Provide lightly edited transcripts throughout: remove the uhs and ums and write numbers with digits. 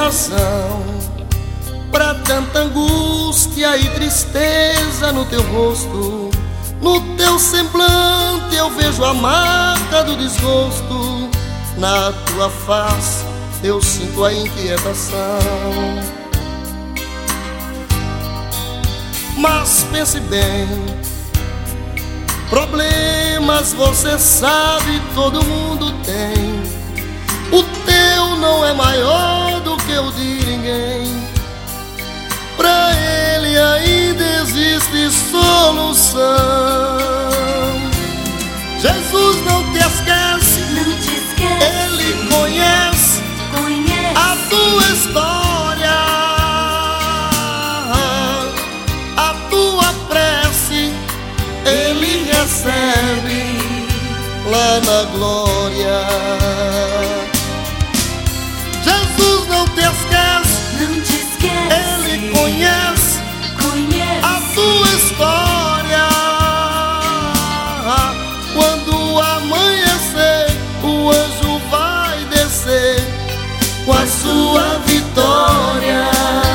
razão pra tanta angústia e tristeza no teu rosto? No teu semblante eu vejo a marca do desgosto. Na tua face eu sinto a inquietação. Mas pense bem, problemas você sabe, todo mundo tem. O teu não é maior do que o de ninguém. Pra ele ainda existe solução. Jesus não te esquece, Não te esquece. Ele conhece a tua história, a tua prece Ele recebe lá na glória. Jesus não te esquece, Não te esquece. Ele conhece a tua história. Quando amanhecer, o anjo vai descer com a sua vitória.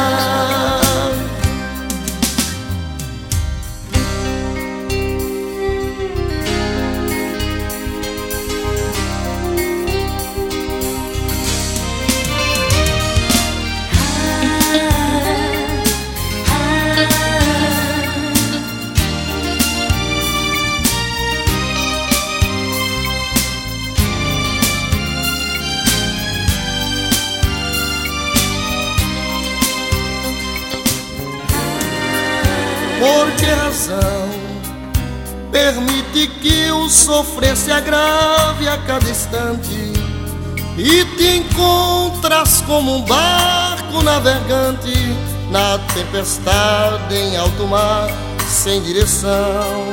Por que razão permite que o sofrer se agrave a cada instante e te encontras como um barco navegante na tempestade em alto mar sem direção?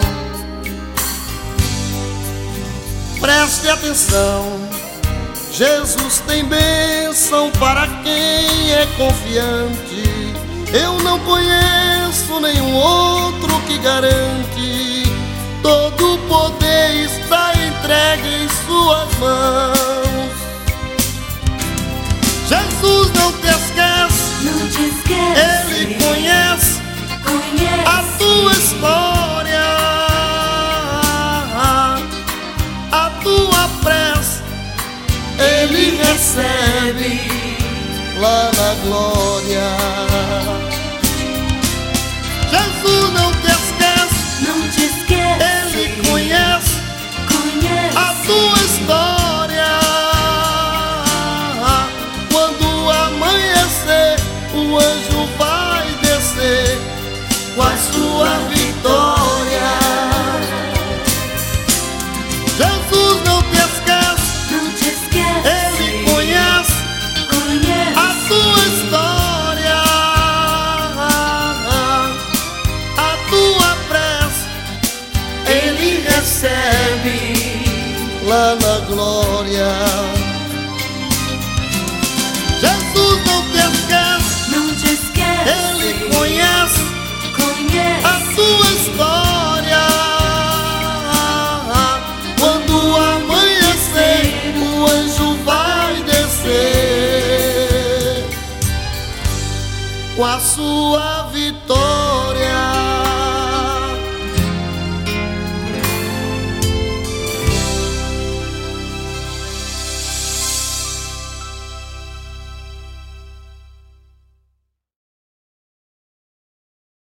Preste atenção, Jesus tem bênção para quem é confiante. Eu não conheço nenhum outro que garante. Todo o poder está entregue em suas mãos. Jesus não te esquece, Não te esquece. Ele conhece a tua história, a tua prece Ele recebe lá na glória. Jesus não te esquece, Não te esquece. Ele conhece a tua história. Quando amanhecer, o anjo vai descer com a sua vitória. Jesus não te esquece, Não te esquece. Ele conhece a tua história, a tua prece Ele recebe lá na glória. Jesus não te esquece, Não te esquece. Ele conhece a tua história. Quando amanhecer, o anjo vai descer com a sua vitória.